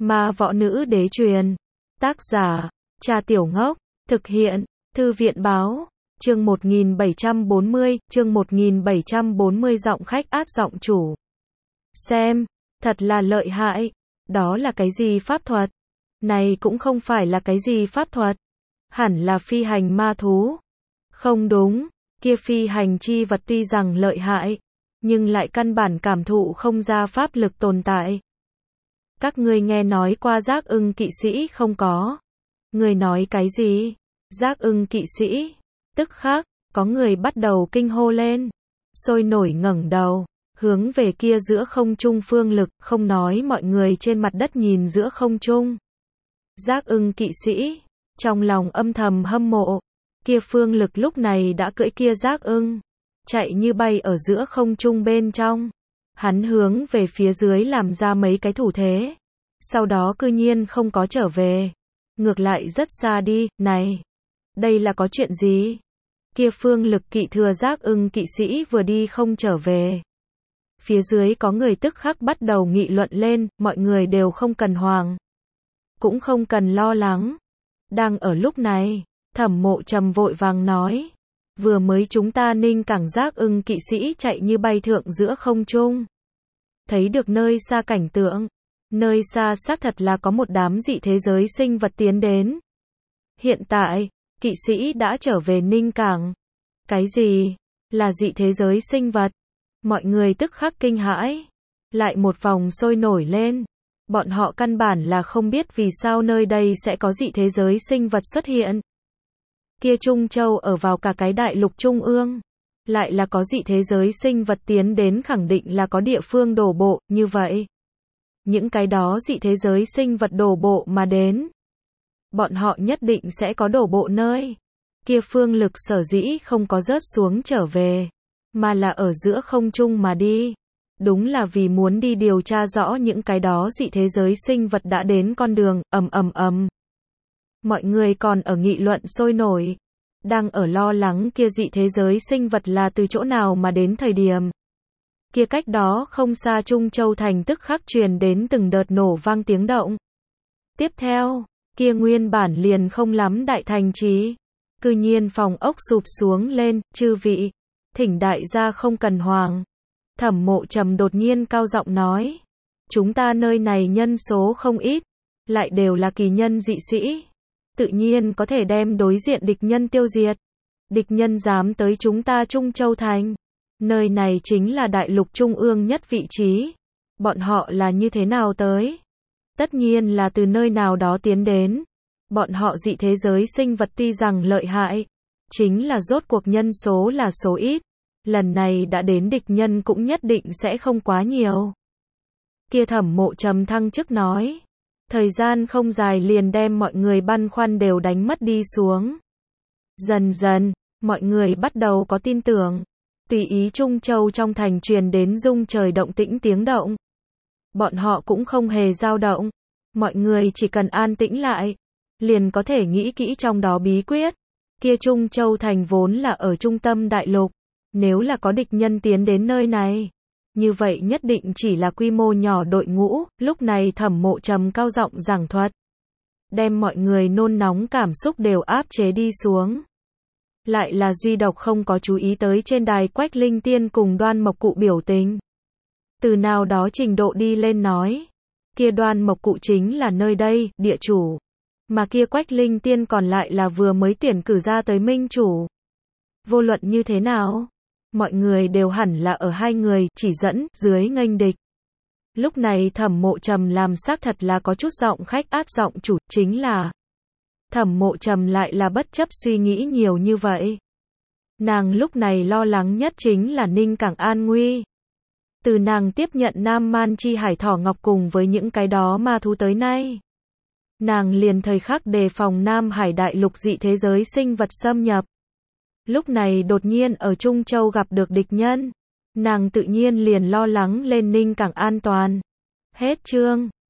Ma Võ Nữ Đế truyền. Tác giả, Trà Tiểu Ngốc. Thực hiện, Thư viện Báo. Chương 1740, chương 1740 giọng khách át giọng chủ. Xem, thật là lợi hại. Đó là cái gì pháp thuật? Này cũng không phải là cái gì pháp thuật. Hẳn là phi hành ma thú. Không đúng, kia phi hành chi vật tuy rằng lợi hại, nhưng lại căn bản cảm thụ không ra pháp lực tồn tại. Các ngươi nghe nói qua Giác Ưng kỵ sĩ không có? Người nói cái gì? Giác Ưng kỵ sĩ? Tức khắc, có người bắt đầu kinh hô lên. Sôi nổi ngẩng đầu, hướng về kia giữa không trung phương lực, không nói mọi người trên mặt đất nhìn giữa không trung. Giác Ưng kỵ sĩ, trong lòng âm thầm hâm mộ. Kia phương lực lúc này đã cưỡi kia Giác Ưng, chạy như bay ở giữa không trung bên trong. Hắn hướng về phía dưới làm ra mấy cái thủ thế. Sau đó cư nhiên không có trở về. Ngược lại rất xa đi, này. Đây là có chuyện gì? Kia phương lực kỵ thừa Giác Ưng kỵ sĩ vừa đi không trở về. Phía dưới có người tức khắc bắt đầu nghị luận lên, mọi người đều không cần hoảng. Cũng không cần lo lắng. Đang ở lúc này, Thẩm Mộ Trầm vội vàng nói. Vừa mới chúng ta Ninh Cảng Giác Ưng kỵ sĩ chạy như bay thượng giữa không trung. Thấy được nơi xa cảnh tượng. Nơi xa xác thật là có một đám dị thế giới sinh vật tiến đến. Hiện tại, kỵ sĩ đã trở về Ninh Cảng. Cái gì? Là dị thế giới sinh vật? Mọi người tức khắc kinh hãi. Lại một vòng sôi nổi lên. Bọn họ căn bản là không biết vì sao nơi đây sẽ có dị thế giới sinh vật xuất hiện. Kia Trung Châu ở vào cả cái đại lục trung ương. Lại là có dị thế giới sinh vật tiến đến, khẳng định là có địa phương đổ bộ, như vậy. Những cái đó dị thế giới sinh vật đổ bộ mà đến. Bọn họ nhất định sẽ có đổ bộ nơi. Kia phương lực sở dĩ không có rớt xuống trở về, mà là ở giữa không trung mà đi. Đúng là vì muốn đi điều tra rõ những cái đó dị thế giới sinh vật đã đến con đường, Mọi người còn ở nghị luận sôi nổi. Đang ở lo lắng kia dị thế giới sinh vật là từ chỗ nào mà đến thời điểm. Kia cách đó không xa Trung Châu thành tức khắc truyền đến từng đợt nổ vang tiếng động. Tiếp theo, kia nguyên bản liền không lắm đại thành trì. Cư nhiên phòng ốc sụp xuống lên, chư vị. Thỉnh đại gia không cần hoàng. Thẩm Mộ Trầm đột nhiên cao giọng nói. Chúng ta nơi này nhân số không ít. Lại đều là kỳ nhân dị sĩ. Tự nhiên có thể đem đối diện địch nhân tiêu diệt. Địch nhân dám tới chúng ta Trung Châu thành. Nơi này chính là đại lục trung ương nhất vị trí. Bọn họ là như thế nào tới? Tất nhiên là từ nơi nào đó tiến đến. Bọn họ dị thế giới sinh vật tuy rằng lợi hại, chính là rốt cuộc nhân số là số ít. Lần này đã đến địch nhân cũng nhất định sẽ không quá nhiều. Kia Thẩm Mộ Trầm thăng chức nói. Thời gian không dài liền đem mọi người băn khoăn đều đánh mất đi xuống. Dần dần, mọi người bắt đầu có tin tưởng. Tùy ý Trung Châu trong thành truyền đến rung trời động tĩnh tiếng động. Bọn họ cũng không hề dao động. Mọi người chỉ cần an tĩnh lại, liền có thể nghĩ kỹ trong đó bí quyết. Kia Trung Châu thành vốn là ở trung tâm đại lục. Nếu là có địch nhân tiến đến nơi này, như vậy nhất định chỉ là quy mô nhỏ đội ngũ. Lúc này Thẩm Mộ Trầm cao giọng giảng thuật, đem mọi người nôn nóng cảm xúc đều áp chế đi xuống. Lại là duy độc không có chú ý tới trên đài Quách Linh Tiên cùng Đoan Mộc Cụ biểu tình. Từ nào đó trình độ đi lên nói, kia Đoan Mộc Cụ chính là nơi đây, địa chủ. Mà kia Quách Linh Tiên còn lại là vừa mới tuyển cử ra tới minh chủ. Vô luận như thế nào, mọi người đều hẳn là ở hai người chỉ dẫn dưới nghênh địch. Lúc này Thẩm Mộ Trầm làm xác thật là có chút giọng khách át giọng chủ, chính là Thẩm Mộ Trầm lại là bất chấp suy nghĩ nhiều như vậy. Nàng lúc này lo lắng nhất chính là Ninh Cảng an nguy. Từ nàng tiếp nhận Nam Man Chi Hải Thỏ Ngọc cùng với những cái đó ma thú tới nay, nàng liền thời khắc đề phòng Nam Hải đại lục dị thế giới sinh vật xâm nhập. Lúc này đột nhiên ở Trung Châu gặp được địch nhân, nàng tự nhiên liền lo lắng lên Ninh Cảng an toàn. Hết chương.